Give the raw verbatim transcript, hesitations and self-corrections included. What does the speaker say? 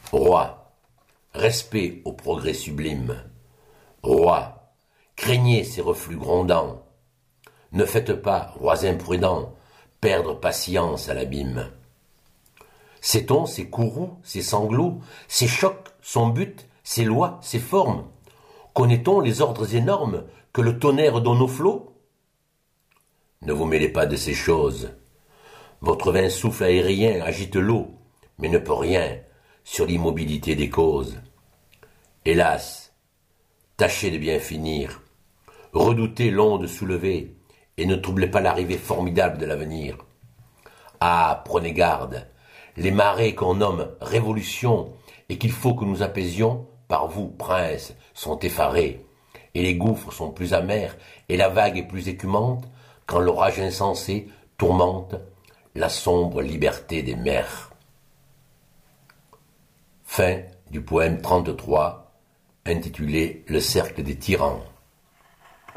Roi, respect au progrès sublime. Roi, craignez ces reflux grondants. Ne faites pas, rois imprudents, perdre patience à l'abîme. Sait-on ses courroux, ses sanglots, ses chocs, son but, ses lois, ses formes? Connaît-on les ordres énormes que le tonnerre donne aux flots? Ne vous mêlez pas de ces choses. Votre vain souffle aérien agite l'eau, mais ne peut rien sur l'immobilité des causes. Hélas, tâchez de bien finir. Redoutez l'onde soulevée et ne troublez pas l'arrivée formidable de l'avenir. Ah, prenez garde, les marées qu'on nomme révolution et qu'il faut que nous apaisions, par vous, princes, sont effarés, et les gouffres sont plus amers et la vague est plus écumante quand l'orage insensé tourmente la sombre liberté des mers. Fin du poème trente-trois, intitulé Le cercle des tyrans.